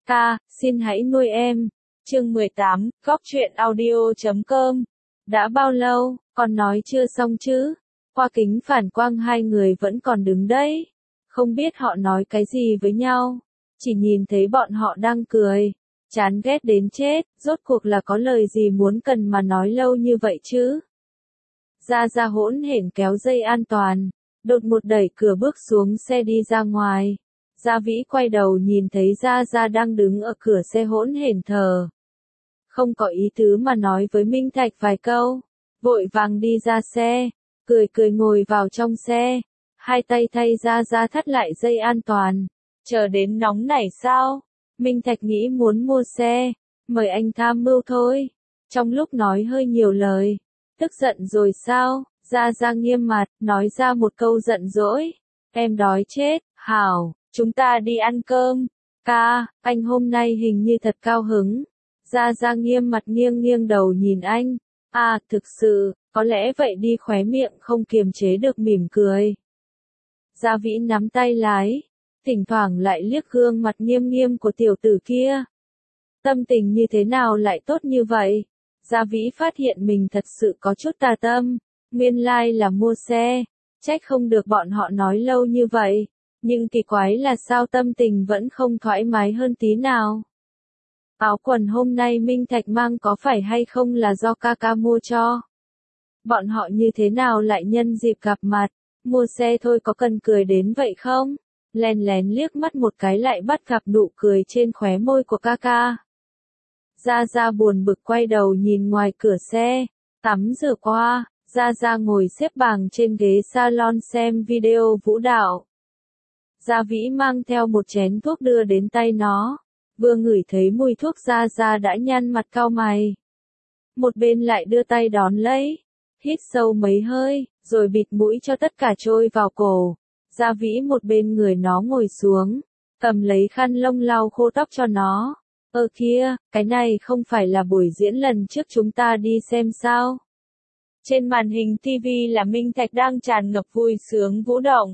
Ca, xin hãy nuôi em. Chương 18, Góc truyện audio.com. Đã bao lâu, con nói chưa xong chứ? Qua kính phản quang hai người vẫn còn đứng đấy. Không biết họ nói cái gì với nhau. Chỉ nhìn thấy bọn họ đang cười. Chán ghét đến chết, rốt cuộc là có lời gì muốn cần mà nói lâu như vậy chứ? Gia hỗn hển kéo dây an toàn. Đột một đẩy cửa bước xuống xe đi ra ngoài. Gia Vĩ quay đầu nhìn thấy Gia đang đứng ở cửa xe hỗn hển thờ. Không có ý tứ mà nói với Minh Thạch vài câu. Vội vàng đi ra xe. Cười ngồi vào trong xe. Hai tay thay Gia thắt lại dây an toàn. Chờ đến nóng nảy sao? Minh Thạch nghĩ muốn mua xe. Mời anh tham mưu thôi. Trong lúc nói hơi nhiều lời. Tức giận rồi sao? Gia nghiêm mặt, nói ra một câu giận dỗi. Em đói chết, hảo, chúng ta đi ăn cơm. Ca, anh hôm nay hình như thật cao hứng. Gia nghiêm mặt nghiêng đầu nhìn anh. À, thực sự, có lẽ vậy đi, khóe miệng không kiềm chế được mỉm cười. Gia Vĩ nắm tay lái, thỉnh thoảng lại liếc gương mặt nghiêm của tiểu tử kia. Tâm tình như thế nào lại tốt như vậy? Gia Vĩ phát hiện mình thật sự có chút tà tâm. Nguyên lai là mua xe, trách không được bọn họ nói lâu như vậy, nhưng kỳ quái là sao tâm tình vẫn không thoải mái hơn tí nào. Áo quần hôm nay Minh Thạch mang có phải hay không là do ca mua cho? Bọn họ như thế nào lại nhân dịp gặp mặt, mua xe thôi có cần cười đến vậy không? Lén liếc mắt một cái lại bắt gặp nụ cười trên khóe môi của ca. Gia buồn bực quay đầu nhìn ngoài cửa xe, tắm rửa qua. Gia ngồi xếp bằng trên ghế salon xem video vũ đạo. Gia Vĩ mang theo một chén thuốc đưa đến tay nó. Vừa ngửi thấy mùi thuốc Gia đã nhăn mặt cau mày. Một bên lại đưa tay đón lấy. Hít sâu mấy hơi, rồi bịt mũi cho tất cả trôi vào cổ. Gia Vĩ một bên người nó ngồi xuống. Cầm lấy khăn lông lau khô tóc cho nó. Kia, cái này không phải là buổi diễn lần trước chúng ta đi xem sao? Trên màn hình TV là Minh Thạch đang tràn ngập vui sướng vũ động.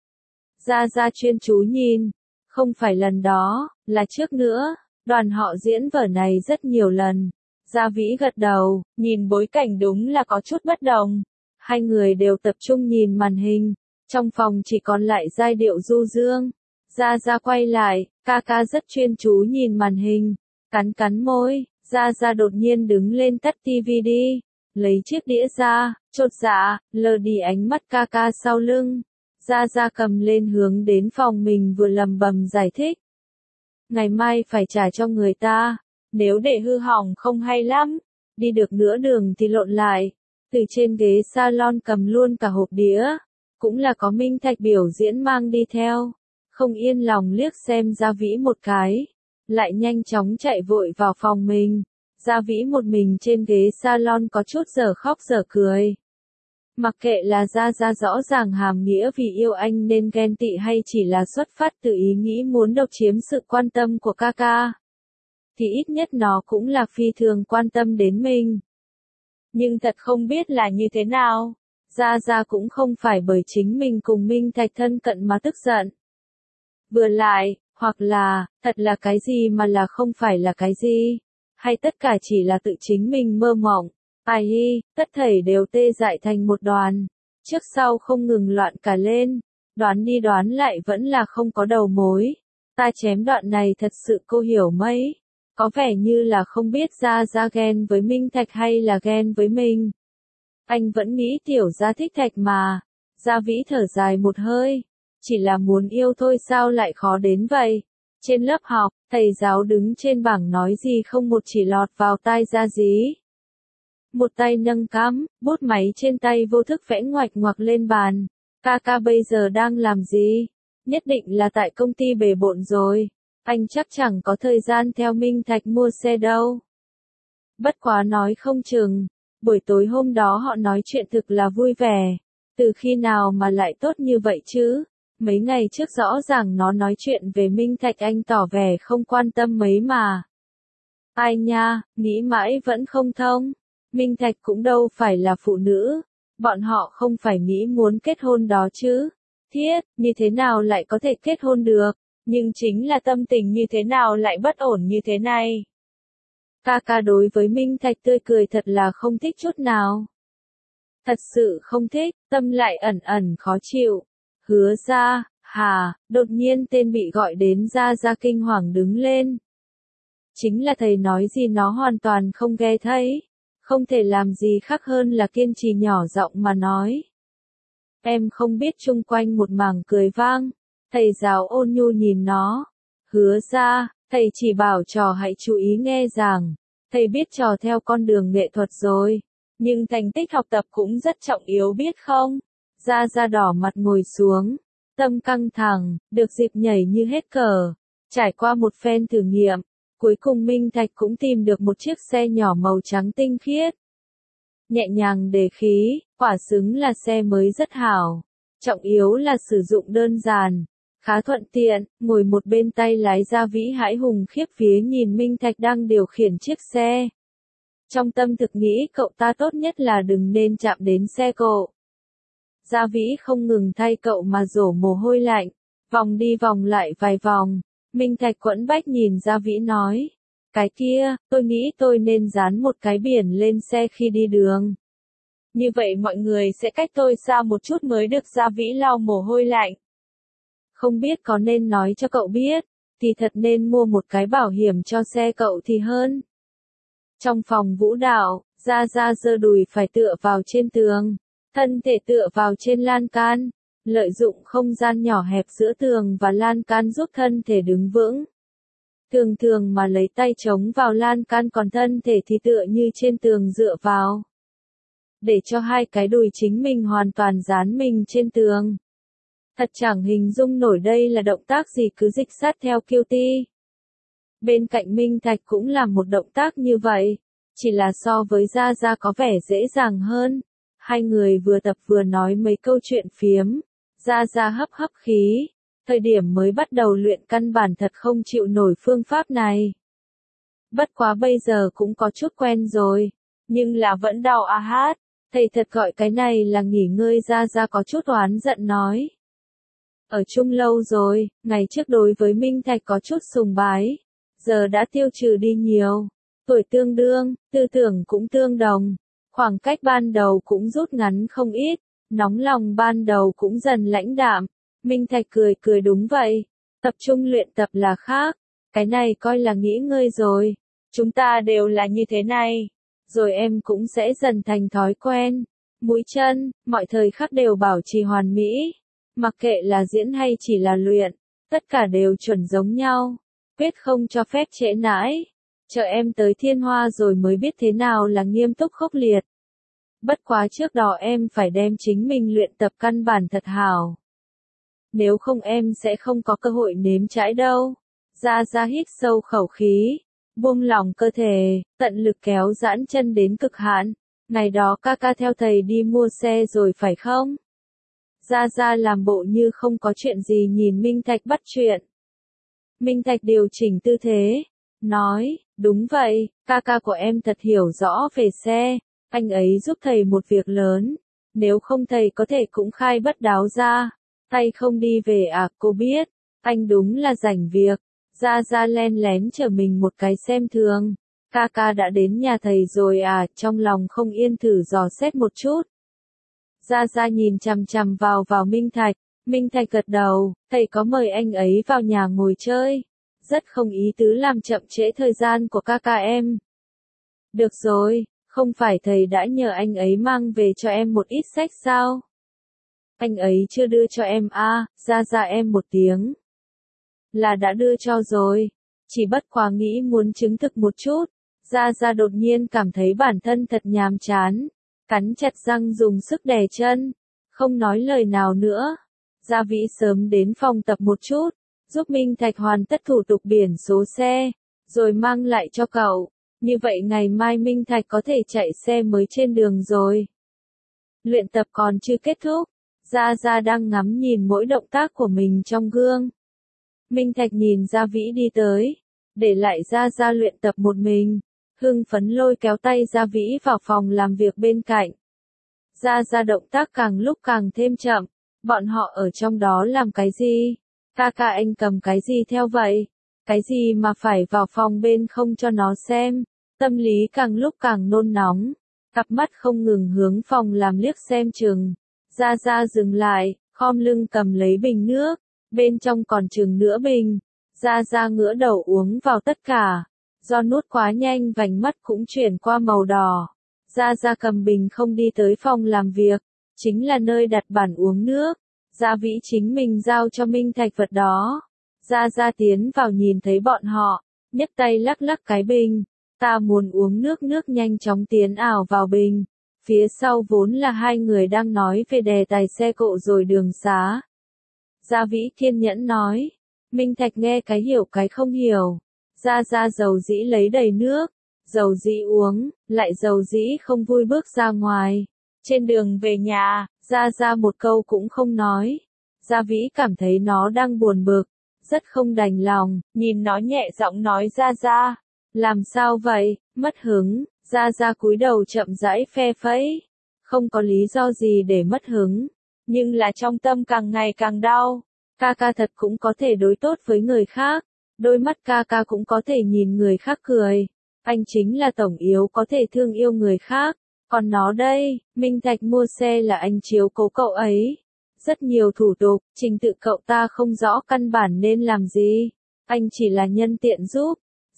Gia chuyên chú nhìn. Không phải lần đó, là trước nữa. Đoàn họ diễn vở này rất nhiều lần. Gia Vĩ gật đầu, nhìn bối cảnh đúng là có chút bất đồng. Hai người đều tập trung nhìn màn hình. Trong phòng chỉ còn lại giai điệu du dương. Gia quay lại, ca rất chuyên chú nhìn màn hình. Cắn môi, Gia đột nhiên đứng lên tắt TV đi. Lấy chiếc đĩa ra, chột dạ, lờ đi ánh mắt ca sau lưng. Gia cầm lên hướng đến phòng mình vừa lầm bầm giải thích. Ngày mai phải trả cho người ta, nếu để hư hỏng không hay lắm, đi được nửa đường thì lộn lại. Từ trên ghế salon cầm luôn cả hộp đĩa, cũng là có Minh Thạch biểu diễn mang đi theo. Không yên lòng liếc xem Gia Vĩ một cái, lại nhanh chóng chạy vội vào phòng mình. Gia Vĩ một mình trên ghế salon có chút dở khóc dở cười. Mặc kệ là Gia rõ ràng hàm nghĩa vì yêu anh nên ghen tị hay chỉ là xuất phát từ ý nghĩ muốn độc chiếm sự quan tâm của ca, thì ít nhất nó cũng là phi thường quan tâm đến mình. Nhưng thật không biết là như thế nào. Gia cũng không phải bởi chính mình cùng Minh Thạch thân cận mà tức giận. Vừa lại, hoặc là, thật là cái gì mà là không phải là cái gì. Hay tất cả chỉ là tự chính mình mơ mộng. Ai hi, tất thảy đều tê dại thành một đoàn. Trước sau không ngừng loạn cả lên. Đoán đi đoán lại vẫn là không có đầu mối. Ta chém đoạn này thật sự cô hiểu mấy. Có vẻ như là không biết Gia ghen với Minh Thạch hay là ghen với mình. Anh vẫn nghĩ tiểu Gia thích Thạch mà. Gia Vĩ thở dài một hơi. Chỉ là muốn yêu thôi sao lại khó đến vậy. Trên lớp học, thầy giáo đứng trên bảng nói gì không một chỉ lọt vào tai Gia Dí. Một tay nâng cắm, bút máy trên tay vô thức vẽ ngoạch lên bàn. Ca bây giờ đang làm gì? Nhất định là tại công ty bề bộn rồi. Anh chắc chẳng có thời gian theo Minh Thạch mua xe đâu. Bất quá nói không chừng. Buổi tối hôm đó họ nói chuyện thực là vui vẻ. Từ khi nào mà lại tốt như vậy chứ? Mấy ngày trước rõ ràng nó nói chuyện về Minh Thạch anh tỏ vẻ không quan tâm mấy mà. Ai nha, nghĩ mãi vẫn không thông. Minh Thạch cũng đâu phải là phụ nữ. Bọn họ không phải nghĩ muốn kết hôn đó chứ. Thiết, như thế nào lại có thể kết hôn được? Nhưng chính là tâm tình như thế nào lại bất ổn như thế này. Ca ca đối với Minh Thạch tươi cười thật là không thích chút nào. Thật sự không thích, tâm lại ẩn ẩn khó chịu. Hứa ra, đột nhiên tên bị gọi đến ra kinh hoàng đứng lên. Chính là thầy nói gì nó hoàn toàn không nghe thấy. Không thể làm gì khác hơn là kiên trì nhỏ giọng mà nói. Em không biết, chung quanh một mảng cười vang. Thầy giáo ôn nhu nhìn nó. Hứa ra, thầy chỉ bảo trò hãy chú ý nghe giảng. Thầy biết trò theo con đường nghệ thuật rồi. Nhưng thành tích học tập cũng rất trọng yếu biết không? Ra đỏ mặt ngồi xuống. Tâm căng thẳng, được dịp nhảy như hết cờ. Trải qua một phen thử nghiệm. Cuối cùng Minh Thạch cũng tìm được một chiếc xe nhỏ màu trắng tinh khiết. Nhẹ nhàng đề khí, quả xứng là xe mới rất hảo. Trọng yếu là sử dụng đơn giản. Khá thuận tiện, ngồi một bên tay lái Gia Vĩ hãi hùng khiếp vía nhìn Minh Thạch đang điều khiển chiếc xe. Trong tâm thực nghĩ cậu ta tốt nhất là đừng nên chạm đến xe cộ. Gia Vĩ không ngừng thay cậu mà đổ mồ hôi lạnh, vòng đi vòng lại vài vòng. Minh Thạch quẫn bách nhìn Gia Vĩ nói, cái kia, tôi nghĩ tôi nên dán một cái biển lên xe khi đi đường. Như vậy mọi người sẽ cách tôi xa một chút mới được. Gia Vĩ lau mồ hôi lạnh. Không biết có nên nói cho cậu biết, thì thật nên mua một cái bảo hiểm cho xe cậu thì hơn. Trong phòng vũ đạo, Gia giơ đùi phải tựa vào trên tường, thân thể tựa vào trên lan can, lợi dụng không gian nhỏ hẹp giữa tường và lan can giúp thân thể đứng vững. Thường mà lấy tay chống vào lan can còn thân thể thì tựa như trên tường dựa vào. Để cho hai cái đùi chính mình hoàn toàn dán mình trên tường. Thật chẳng hình dung nổi đây là động tác gì, cứ dịch sát theo QT. Bên cạnh Minh Thạch cũng làm một động tác như vậy, chỉ là so với Gia có vẻ dễ dàng hơn. Hai người vừa tập vừa nói mấy câu chuyện phiếm. Gia hấp khí. Thời điểm mới bắt đầu luyện căn bản thật không chịu nổi phương pháp này. Bất quá bây giờ cũng có chút quen rồi, nhưng là vẫn đau hát. Thầy thật gọi cái này là nghỉ ngơi. Gia có chút oán giận nói. Ở chung lâu rồi, ngày trước đối với Minh Thạch có chút sùng bái, giờ đã tiêu trừ đi nhiều. Tuổi tương đương, tư tưởng cũng tương đồng, khoảng cách ban đầu cũng rút ngắn không ít, nóng lòng ban đầu cũng dần lãnh đạm. Minh Thạch cười đúng vậy, tập trung luyện tập là khác, cái này coi là nghỉ ngơi rồi, chúng ta đều là như thế này, rồi em cũng sẽ dần thành thói quen. Mũi chân, mọi thời khắc đều bảo trì hoàn mỹ, mặc kệ là diễn hay chỉ là luyện, tất cả đều chuẩn giống nhau, quyết không cho phép trễ nãi. Chờ em tới Thiên Hoa rồi mới biết thế nào là nghiêm túc khốc liệt. Bất quá trước đó em phải đem chính mình luyện tập căn bản thật hảo. Nếu không em sẽ không có cơ hội nếm trải đâu. Gia hít sâu khẩu khí, buông lỏng cơ thể, tận lực kéo giãn chân đến cực hạn. Ngày đó ca theo thầy đi mua xe rồi phải không? Gia làm bộ như không có chuyện gì nhìn Minh Thạch bắt chuyện. Minh Thạch điều chỉnh tư thế, nói, đúng vậy, ca của em thật hiểu rõ về xe, anh ấy giúp thầy một việc lớn, nếu không thầy có thể cũng khai bất đáo ra, tay không đi về à, cô biết, anh đúng là rảnh việc. Gia len lén chờ mình một cái xem thường, ca đã đến nhà thầy rồi à, trong lòng không yên thử dò xét một chút. Gia nhìn chằm chằm vào Minh Thạch gật đầu, thầy có mời anh ấy vào nhà ngồi chơi. Rất không ý tứ làm chậm trễ thời gian của ca em. Được rồi, không phải thầy đã nhờ anh ấy mang về cho em một ít sách sao? Anh ấy chưa đưa cho em à, Gia em một tiếng. Là đã đưa cho rồi, chỉ bất quá nghĩ muốn chứng thực một chút. Gia đột nhiên cảm thấy bản thân thật nhàm chán, cắn chặt răng dùng sức đè chân, không nói lời nào nữa. Gia Vĩ sớm đến phòng tập một chút, giúp Minh Thạch hoàn tất thủ tục biển số xe, rồi mang lại cho cậu. Như vậy ngày mai Minh Thạch có thể chạy xe mới trên đường rồi. Luyện tập còn chưa kết thúc, Gia đang ngắm nhìn mỗi động tác của mình trong gương. Minh Thạch nhìn Gia Vĩ đi tới, để lại Gia luyện tập một mình, hưng phấn lôi kéo tay Gia Vĩ vào phòng làm việc bên cạnh. Gia động tác càng lúc càng thêm chậm, bọn họ ở trong đó làm cái gì? Ca ca anh cầm cái gì theo vậy? Cái gì mà phải vào phòng bên không cho nó xem? Tâm lý càng lúc càng nôn nóng. Cặp mắt không ngừng hướng phòng làm liếc xem chừng. Gia Gia dừng lại, khom lưng cầm lấy bình nước. Bên trong còn chừng nửa bình. Gia Gia ngửa đầu uống vào tất cả. Do nuốt quá nhanh vành mắt cũng chuyển qua màu đỏ. Gia Gia cầm bình không đi tới phòng làm việc. Chính là nơi đặt bàn uống nước. Gia Vĩ chính mình giao cho Minh Thạch vật đó. Gia Gia tiến vào nhìn thấy bọn họ. Nhấc tay lắc lắc cái bình. Ta muốn uống nước, nước nhanh chóng tiến ảo vào bình. Phía sau vốn là hai người đang nói về đề tài xe cộ rồi đường xá. Gia Vĩ kiên nhẫn nói. Minh Thạch nghe cái hiểu cái không hiểu. Gia Gia dầu dĩ lấy đầy nước. Dầu dĩ uống, lại dầu dĩ không vui bước ra ngoài. Trên đường về nhà, Gia Gia một câu cũng không nói. Gia Vĩ cảm thấy nó đang buồn bực. Rất không đành lòng, nhìn nó nhẹ giọng nói Gia Gia. Làm sao vậy, mất hứng, Gia Gia cúi đầu chậm rãi phe phẩy. Không có lý do gì để mất hứng, nhưng là trong tâm càng ngày càng đau. Ca ca thật cũng có thể đối tốt với người khác, đôi mắt ca ca cũng có thể nhìn người khác cười. Anh chính là tổng yếu có thể thương yêu người khác, còn nó đây, Minh Thạch mua xe là anh chiếu cố cậu ấy. Rất nhiều thủ tục, trình tự cậu ta không rõ căn bản nên làm gì. Anh chỉ là nhân tiện giúp.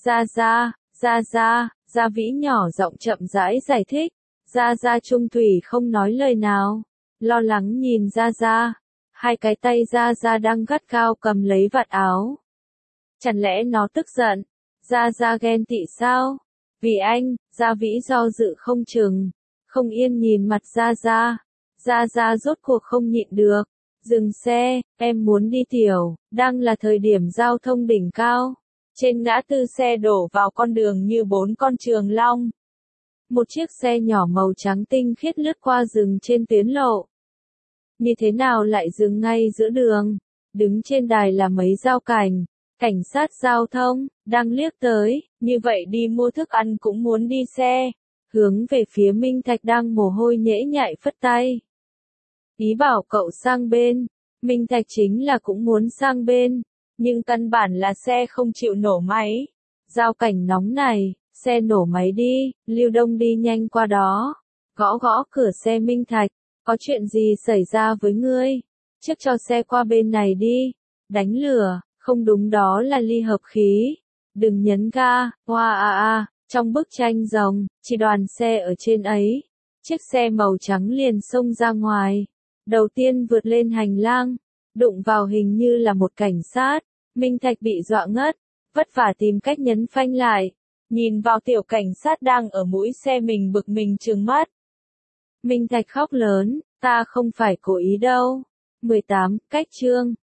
Gia Vĩ nhỏ giọng chậm rãi giải thích. Gia Gia trung thủy không nói lời nào. Lo lắng nhìn Gia Gia. Hai cái tay Gia Gia đang gắt gao cầm lấy vạt áo. Chẳng lẽ nó tức giận? Gia Gia ghen tị sao? Vì anh, Gia Vĩ do dự không chừng. Không yên nhìn mặt Gia Gia. Gia Gia rốt cuộc không nhịn được. Dừng xe, em muốn đi tiểu, đang là thời điểm giao thông đỉnh cao. Trên ngã tư xe đổ vào con đường như bốn con trường long. Một chiếc xe nhỏ màu trắng tinh khiết lướt qua rừng trên tuyến lộ. Như thế nào lại dừng ngay giữa đường? Đứng trên đài là mấy dao cảnh. Cảnh sát giao thông, đang liếc tới, như vậy đi mua thức ăn cũng muốn đi xe. Hướng về phía Minh Thạch đang mồ hôi nhễ nhại phất tay. Ý bảo cậu sang bên. Minh Thạch chính là cũng muốn sang bên. Nhưng căn bản là xe không chịu nổ máy. Giao cảnh nóng này, xe nổ máy đi, Lưu Đông đi nhanh qua đó. Gõ gõ cửa xe Minh Thạch, có chuyện gì xảy ra với ngươi? Trước cho xe qua bên này đi. Đánh lửa, không đúng đó là ly hợp khí. Đừng nhấn ga, trong bức tranh rồng, chỉ đoàn xe ở trên ấy. Chiếc xe màu trắng liền xông ra ngoài. Đầu tiên vượt lên hành lang. Đụng vào hình như là một cảnh sát. Minh Thạch bị dọa ngất, vất vả tìm cách nhấn phanh lại. Nhìn vào tiểu cảnh sát đang ở mũi xe mình bực mình trừng mắt. Minh Thạch khóc lớn, ta không phải cố ý đâu. 18, cách chương.